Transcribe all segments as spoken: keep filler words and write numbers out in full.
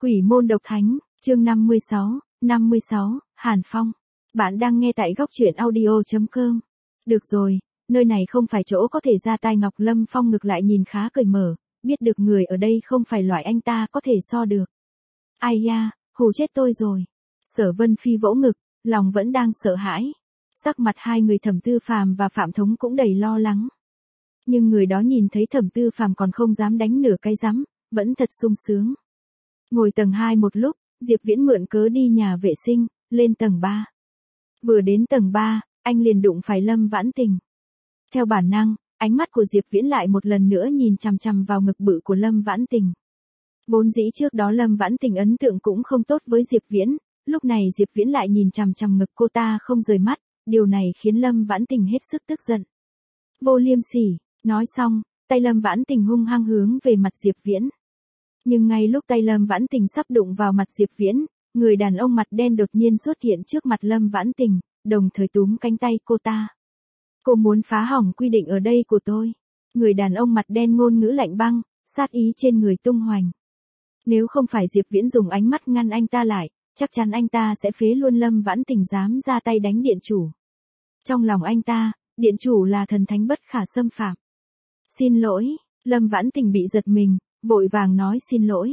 Quỷ môn độc thánh, chương năm mươi sáu, năm mươi sáu, Hàn Phong. Bạn đang nghe tại góc truyện audio.com. Được rồi, nơi này không phải chỗ có thể ra tai. Ngọc Lâm Phong ngược lại nhìn khá cởi mở, biết được người ở đây không phải loại anh ta có thể so được. Ai da, hù chết tôi rồi. Sở Vân Phi vỗ ngực, lòng vẫn đang sợ hãi. Sắc mặt hai người Thẩm Tư Phàm và Phạm Thống cũng đầy lo lắng. Nhưng người đó nhìn thấy Thẩm Tư Phàm còn không dám đánh nửa cái rắm, vẫn thật sung sướng. Ngồi tầng hai một lúc, Diệp Viễn mượn cớ đi nhà vệ sinh, lên tầng ba. Vừa đến tầng ba, anh liền đụng phải Lâm Vãn Tình. Theo bản năng, ánh mắt của Diệp Viễn lại một lần nữa nhìn chằm chằm vào ngực bự của Lâm Vãn Tình. Vốn dĩ trước đó Lâm Vãn Tình ấn tượng cũng không tốt với Diệp Viễn, lúc này Diệp Viễn lại nhìn chằm chằm ngực cô ta không rời mắt, điều này khiến Lâm Vãn Tình hết sức tức giận. Vô liêm sỉ, nói xong, tay Lâm Vãn Tình hung hăng hướng về mặt Diệp Viễn. Nhưng ngay lúc tay Lâm Vãn Tình sắp đụng vào mặt Diệp Viễn, người đàn ông mặt đen đột nhiên xuất hiện trước mặt Lâm Vãn Tình, đồng thời túm cánh tay cô ta. Cô muốn phá hỏng quy định ở đây của tôi. Người đàn ông mặt đen ngôn ngữ lạnh băng, sát ý trên người tung hoành. Nếu không phải Diệp Viễn dùng ánh mắt ngăn anh ta lại, chắc chắn anh ta sẽ phế luôn Lâm Vãn Tình dám ra tay đánh điện chủ. Trong lòng anh ta, điện chủ là thần thánh bất khả xâm phạm. Xin lỗi, Lâm Vãn Tình bị giật mình, vội vàng nói xin lỗi.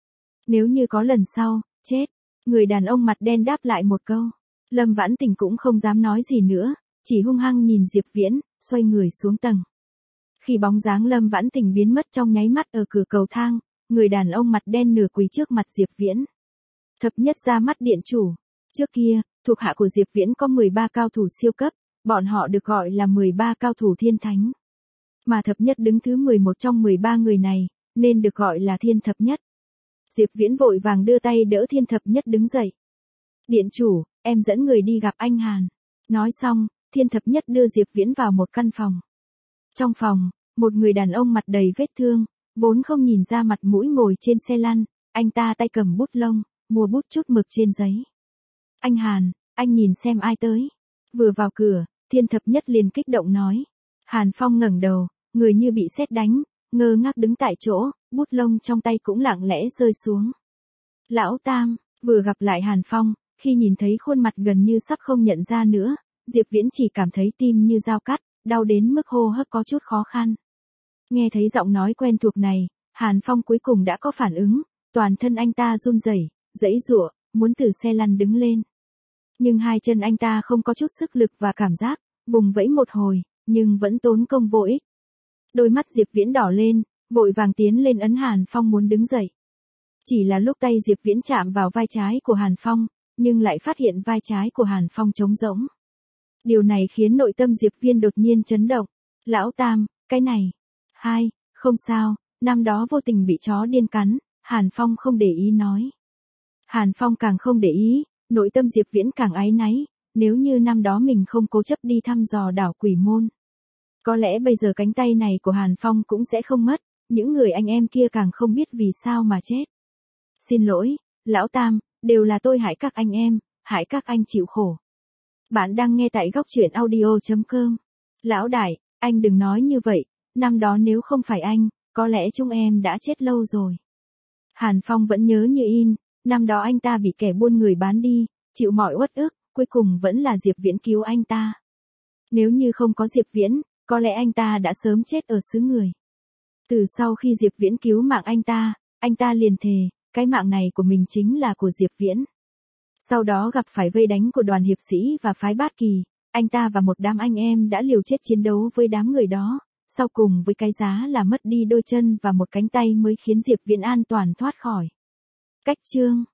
Nếu như có lần sau, chết. Người đàn ông mặt đen đáp lại một câu. Lâm Vãn Tình cũng không dám nói gì nữa, chỉ hung hăng nhìn Diệp Viễn, xoay người xuống tầng. Khi bóng dáng Lâm Vãn Tình biến mất trong nháy mắt ở cửa cầu thang, người đàn ông mặt đen nửa quỳ trước mặt Diệp Viễn. Thập nhất ra mắt điện chủ. Trước kia, thuộc hạ của Diệp Viễn có mười ba cao thủ siêu cấp, bọn họ được gọi là mười ba cao thủ thiên thánh. Mà thập nhất đứng thứ mười một trong mười ba người này, nên được gọi là thiên thập nhất. Diệp Viễn vội vàng đưa tay đỡ thiên thập nhất đứng dậy. Điện chủ, em dẫn người đi gặp anh Hàn. Nói xong, thiên thập nhất đưa Diệp Viễn vào một căn phòng. Trong phòng, một người đàn ông mặt đầy vết thương, vốn không nhìn ra mặt mũi ngồi trên xe lăn, anh ta tay cầm bút lông, mua bút chút mực trên giấy. Anh Hàn, anh nhìn xem ai tới. Vừa vào cửa, thiên thập nhất liền kích động nói. Hàn Phong ngẩng đầu, người như bị sét đánh, ngơ ngác đứng tại chỗ, bút lông trong tay cũng lặng lẽ rơi xuống. Lão Tam, vừa gặp lại Hàn Phong, khi nhìn thấy khuôn mặt gần như sắp không nhận ra nữa, Diệp Viễn chỉ cảm thấy tim như dao cắt, đau đến mức hô hấp có chút khó khăn. Nghe thấy giọng nói quen thuộc này, Hàn Phong cuối cùng đã có phản ứng, toàn thân anh ta run rẩy, giãy giụa, muốn từ xe lăn đứng lên. Nhưng hai chân anh ta không có chút sức lực và cảm giác, vùng vẫy một hồi, nhưng vẫn tốn công vô ích. Đôi mắt Diệp Viễn đỏ lên, vội vàng tiến lên ấn Hàn Phong muốn đứng dậy. Chỉ là lúc tay Diệp Viễn chạm vào vai trái của Hàn Phong, nhưng lại phát hiện vai trái của Hàn Phong trống rỗng. Điều này khiến nội tâm Diệp Viễn đột nhiên chấn động. Lão Tam, cái này. Hai, không sao, năm đó vô tình bị chó điên cắn, Hàn Phong không để ý nói. Hàn Phong càng không để ý, nội tâm Diệp Viễn càng áy náy, nếu như năm đó mình không cố chấp đi thăm dò đảo Quỷ Môn. Có lẽ bây giờ cánh tay này của Hàn Phong cũng sẽ không mất, những người anh em kia càng không biết vì sao mà chết. Xin lỗi, Lão Tam, đều là tôi hại các anh em, hại các anh chịu khổ. Bạn đang nghe tại góc truyện audio.com. Lão Đại, anh đừng nói như vậy, năm đó nếu không phải anh, có lẽ chúng em đã chết lâu rồi. Hàn Phong vẫn nhớ như in, năm đó anh ta bị kẻ buôn người bán đi, chịu mọi uất ức, cuối cùng vẫn là Diệp Viễn cứu anh ta. Nếu như không có Diệp Viễn, có lẽ anh ta đã sớm chết ở xứ người. Từ sau khi Diệp Viễn cứu mạng anh ta, anh ta liền thề, cái mạng này của mình chính là của Diệp Viễn. Sau đó gặp phải vây đánh của đoàn hiệp sĩ và phái Bát Kỳ, anh ta và một đám anh em đã liều chết chiến đấu với đám người đó, sau cùng với cái giá là mất đi đôi chân và một cánh tay mới khiến Diệp Viễn an toàn thoát khỏi. Cách chương